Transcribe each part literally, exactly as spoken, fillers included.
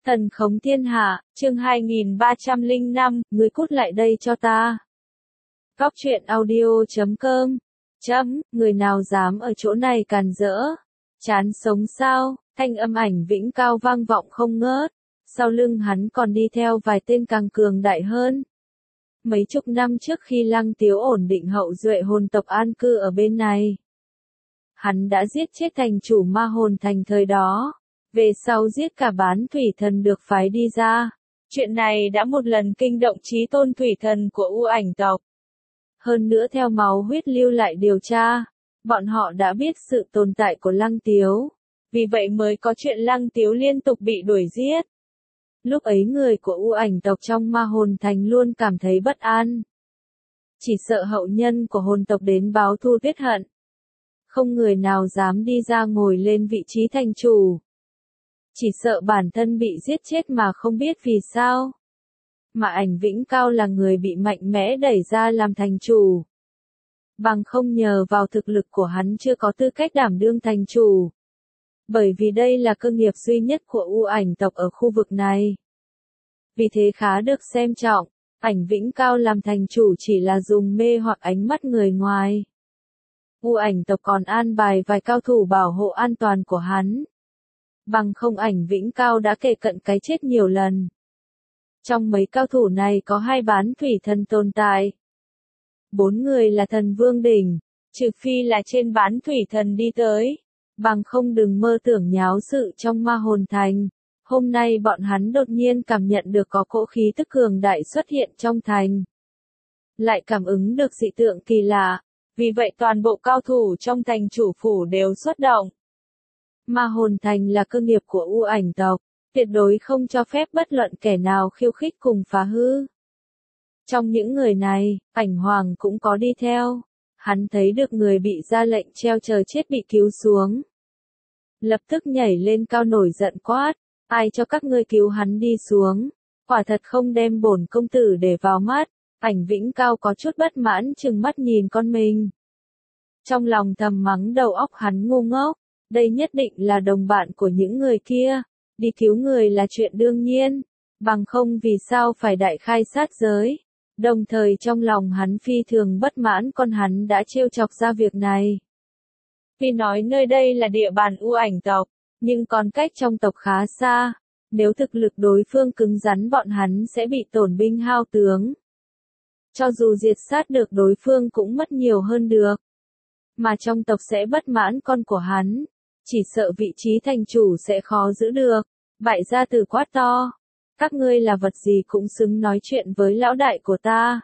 Thần khống thiên hạ, chương hai nghìn ba trăm lẻ năm, ngươi cút lại đây cho ta. Góc truyện audio chấm com, chấm, người nào dám ở chỗ này càn rỡ, chán sống sao, thanh âm Ảnh Vĩnh Cao vang vọng không ngớt, sau lưng hắn còn đi theo vài tên càng cường đại hơn. Mấy chục năm trước khi Lăng Tiếu ổn định hậu duệ hồn tộc an cư ở bên này, hắn đã giết chết thành chủ ma hồn thành thời đó. Về sau giết cả bán thủy thần được phái đi ra. Chuyện này đã một lần kinh động chí tôn thủy thần của U Ảnh tộc. Hơn nữa theo máu huyết lưu lại điều tra, bọn họ đã biết sự tồn tại của Lăng Tiếu. Vì vậy mới có chuyện Lăng Tiếu liên tục bị đuổi giết. Lúc ấy người của U Ảnh tộc trong ma hồn thành luôn cảm thấy bất an. Chỉ sợ hậu nhân của hồn tộc đến báo thù tiết hận. Không người nào dám đi ra ngồi lên vị trí thành chủ. Chỉ sợ bản thân bị giết chết mà không biết vì sao. Mà Ảnh Vĩnh Cao là người bị mạnh mẽ đẩy ra làm thành chủ. Bằng không nhờ vào thực lực của hắn chưa có tư cách đảm đương thành chủ. Bởi vì đây là cơ nghiệp duy nhất của U Ảnh tộc ở khu vực này. Vì thế khá được xem trọng, Ảnh Vĩnh Cao làm thành chủ chỉ là dùng mê hoặc ánh mắt người ngoài. U Ảnh tộc còn an bài vài cao thủ bảo hộ an toàn của hắn. Bằng không Ảnh Vĩnh Cao đã kề cận cái chết nhiều lần. Trong mấy cao thủ này có hai bán thủy thần tồn tại. Bốn người là thần vương đỉnh, trừ phi là trên bán thủy thần đi tới. Bằng không đừng mơ tưởng nháo sự trong ma hồn thành. Hôm nay bọn hắn đột nhiên cảm nhận được có cỗ khí tức cường đại xuất hiện trong thành. Lại cảm ứng được dị tượng kỳ lạ. Vì vậy toàn bộ cao thủ trong thành chủ phủ đều xuất động. Ma hồn thành là cơ nghiệp của U Ảnh tộc, tuyệt đối không cho phép bất luận kẻ nào khiêu khích cùng phá hư. Trong những người này, Ảnh Hoàng cũng có đi theo. Hắn thấy được người bị ra lệnh treo chờ chết bị cứu xuống. Lập tức nhảy lên cao nổi giận quát, ai cho các ngươi cứu hắn đi xuống, quả thật không đem bổn công tử để vào mắt. Ảnh Vĩnh Cao có chút bất mãn trừng mắt nhìn con mình. Trong lòng thầm mắng đầu óc hắn ngu ngốc. Đây nhất định là đồng bạn của những người kia, đi cứu người là chuyện đương nhiên, bằng không vì sao phải đại khai sát giới. Đồng thời trong lòng hắn phi thường bất mãn con hắn đã trêu chọc ra việc này. Vì nói nơi đây là địa bàn U Ảnh tộc, nhưng còn cách trong tộc khá xa, nếu thực lực đối phương cứng rắn bọn hắn sẽ bị tổn binh hao tướng. Cho dù diệt sát được đối phương cũng mất nhiều hơn được. Mà trong tộc sẽ bất mãn con của hắn. Chỉ sợ vị trí thành chủ sẽ khó giữ được. Bại gia tử quát to. Các ngươi là vật gì cũng xứng nói chuyện với lão đại của ta.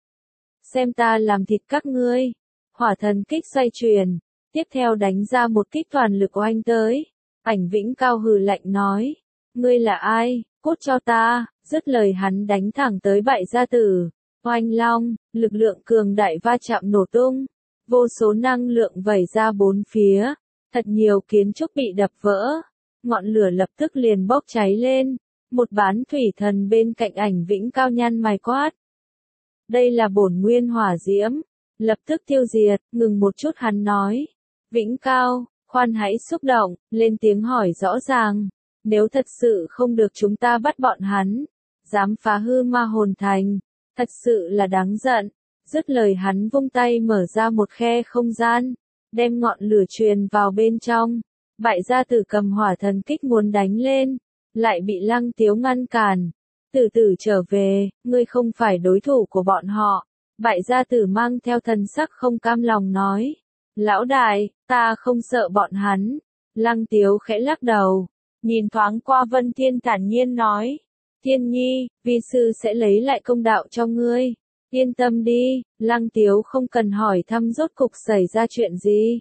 Xem ta làm thịt các ngươi. Hỏa thần kích xoay chuyển. Tiếp theo đánh ra một kích toàn lực oanh tới. Ảnh Vĩnh Cao hừ lạnh nói. Ngươi là ai? Cút cho ta. Dứt lời hắn đánh thẳng tới bại gia tử. Oanh long, lực lượng cường đại va chạm nổ tung. Vô số năng lượng vẩy ra bốn phía. Thật nhiều kiến trúc bị đập vỡ, ngọn lửa lập tức liền bốc cháy lên, một bán thủy thần bên cạnh Ảnh Vĩnh Cao nhăn mày quát. Đây là bổn nguyên hỏa diễm, lập tức tiêu diệt, ngừng một chút hắn nói. Vĩnh Cao, khoan hãy xúc động, lên tiếng hỏi rõ ràng, nếu thật sự không được chúng ta bắt bọn hắn, dám phá hư ma hồn thành, thật sự là đáng giận. Dứt lời hắn vung tay mở ra một khe không gian. Đem ngọn lửa truyền vào bên trong. Bại gia tử cầm hỏa thần kích muốn đánh lên, lại bị Lăng Tiếu ngăn cản. Tử tử trở về, ngươi không phải đối thủ của bọn họ. Bại gia tử mang theo thần sắc không cam lòng nói. Lão đại, ta không sợ bọn hắn. Lăng Tiếu khẽ lắc đầu, nhìn thoáng qua Vân Thiên thản nhiên nói. Thiên nhi, vi sư sẽ lấy lại công đạo cho ngươi. Yên tâm đi, Lăng Tiếu không cần hỏi thăm rốt cục xảy ra chuyện gì.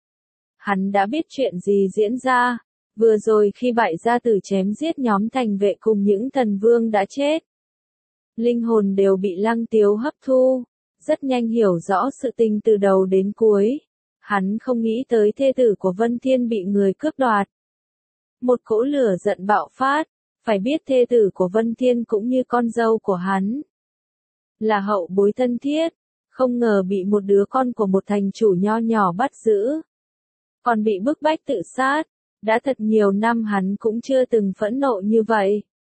Hắn đã biết chuyện gì diễn ra. Vừa rồi khi bại gia tử chém giết nhóm thành vệ cùng những thần vương đã chết. Linh hồn đều bị Lăng Tiếu hấp thu. Rất nhanh hiểu rõ sự tình từ đầu đến cuối. Hắn không nghĩ tới thê tử của Vân Thiên bị người cướp đoạt. Một cỗ lửa giận bạo phát. Phải biết thê tử của Vân Thiên cũng như con dâu của hắn. Là hậu bối thân thiết, không ngờ bị một đứa con của một thành chủ nho nhỏ bắt giữ. Còn bị bức bách tự sát, đã thật nhiều năm hắn cũng chưa từng phẫn nộ như vậy.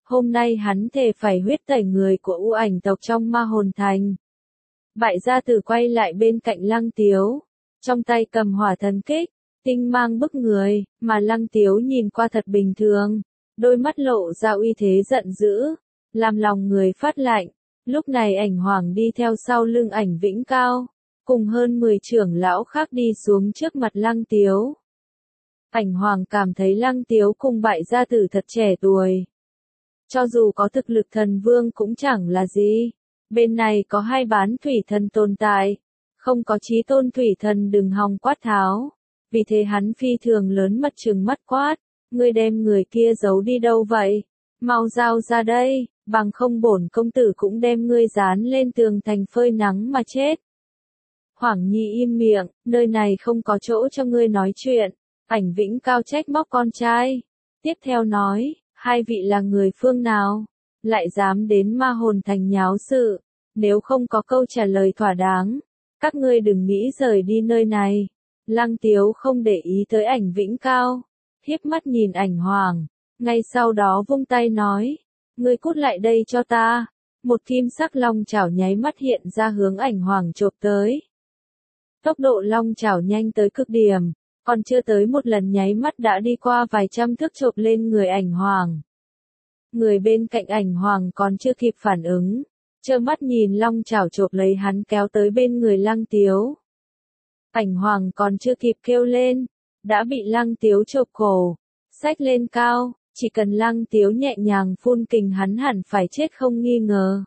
Hôm nay hắn thề phải huyết tẩy người của U Ảnh tộc trong Ma Hồn Thành. Bại gia tử quay lại bên cạnh Lăng Tiếu, trong tay cầm hỏa thần kích, tinh mang bức người, mà Lăng Tiếu nhìn qua thật bình thường, đôi mắt lộ ra uy thế giận dữ, làm lòng người phát lạnh. Lúc này Ảnh Hoàng đi theo sau lưng Ảnh Vĩnh Cao, cùng hơn mười trưởng lão khác đi xuống trước mặt Lăng Tiếu. Ảnh Hoàng cảm thấy Lăng Tiếu cùng bại gia tử thật trẻ tuổi. Cho dù có thực lực thần vương cũng chẳng là gì. Bên này có hai bán thủy thần tồn tại, không có chí tôn thủy thần đừng hòng quát tháo. Vì thế hắn phi thường lớn mặt trừng mắt quát, ngươi đem người kia giấu đi đâu vậy? Mau giao ra đây, bằng không bổn công tử cũng đem ngươi dán lên tường thành phơi nắng mà chết. Hoàng Nhi im miệng, nơi này không có chỗ cho ngươi nói chuyện. Ảnh Vĩnh Cao trách móc con trai. Tiếp theo nói, hai vị là người phương nào? Lại dám đến Ma Hồn Thành nháo sự. Nếu không có câu trả lời thỏa đáng, các ngươi đừng nghĩ rời đi nơi này. Lăng Tiếu không để ý tới Ảnh Vĩnh Cao, hiếp mắt nhìn Ảnh Hoàng, ngay sau đó vung tay nói, ngươi cút lại đây cho ta. Một kim sắc long chảo nháy mắt hiện ra hướng Ảnh Hoàng chộp tới. Tốc độ long chảo nhanh tới cực điểm, còn chưa tới một lần nháy mắt đã đi qua vài trăm thước chộp lên người Ảnh Hoàng. Người bên cạnh Ảnh Hoàng còn chưa kịp phản ứng, trơ mắt nhìn long chảo chộp lấy hắn kéo tới bên người Lăng Tiếu. Ảnh Hoàng còn chưa kịp kêu lên, đã bị Lăng Tiếu chộp cổ, xách lên cao, chỉ cần Lăng Tiếu nhẹ nhàng phun kình hắn hẳn phải chết không nghi ngờ.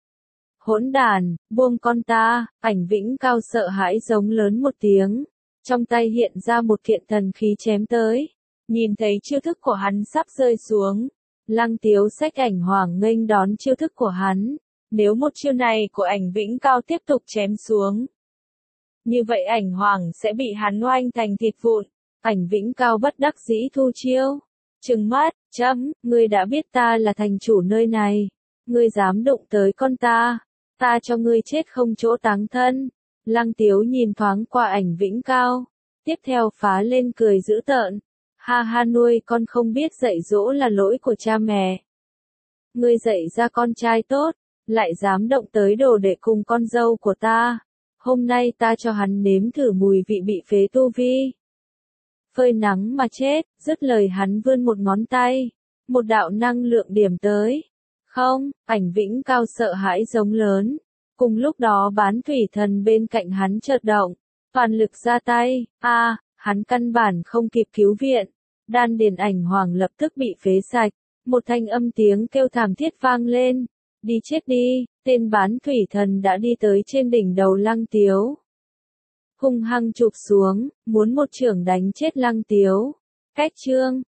Hỗn đàn, buông con ta, Ảnh Vĩnh Cao sợ hãi giống lớn một tiếng, trong tay hiện ra một kiện thần khí chém tới, nhìn thấy chiêu thức của hắn sắp rơi xuống, Lăng Tiếu xách Ảnh Hoàng nghênh đón chiêu thức của hắn, nếu một chiêu này của Ảnh Vĩnh Cao tiếp tục chém xuống, như vậy Ảnh Hoàng sẽ bị hắn oanh thành thịt vụn. Ảnh Vĩnh Cao bất đắc dĩ thu chiêu, trừng mắt, chấm, ngươi đã biết ta là thành chủ nơi này, ngươi dám đụng tới con ta, ta cho ngươi chết không chỗ táng thân. Lăng Tiếu nhìn thoáng qua Ảnh Vĩnh Cao, tiếp theo phá lên cười dữ tợn, ha ha, nuôi con không biết dạy dỗ là lỗi của cha mẹ. Ngươi dạy ra con trai tốt, lại dám động tới đồ đệ cùng con dâu của ta. Hôm nay ta cho hắn nếm thử mùi vị bị phế tu vi. Phơi nắng mà chết, dứt lời hắn vươn một ngón tay. Một đạo năng lượng điểm tới. Không, Ảnh Vĩnh Cao sợ hãi giống lớn. Cùng lúc đó bán thủy thần bên cạnh hắn chợt động. Toàn lực ra tay, a à, hắn căn bản không kịp cứu viện. Đan điền Ảnh Hoàng lập tức bị phế sạch. Một thanh âm tiếng kêu thảm thiết vang lên. Đi chết đi, tên bán thủy thần đã đi tới trên đỉnh đầu Lăng Tiếu. Hung hăng chụp xuống, muốn một chưởng đánh chết Lăng Tiếu. Cách chương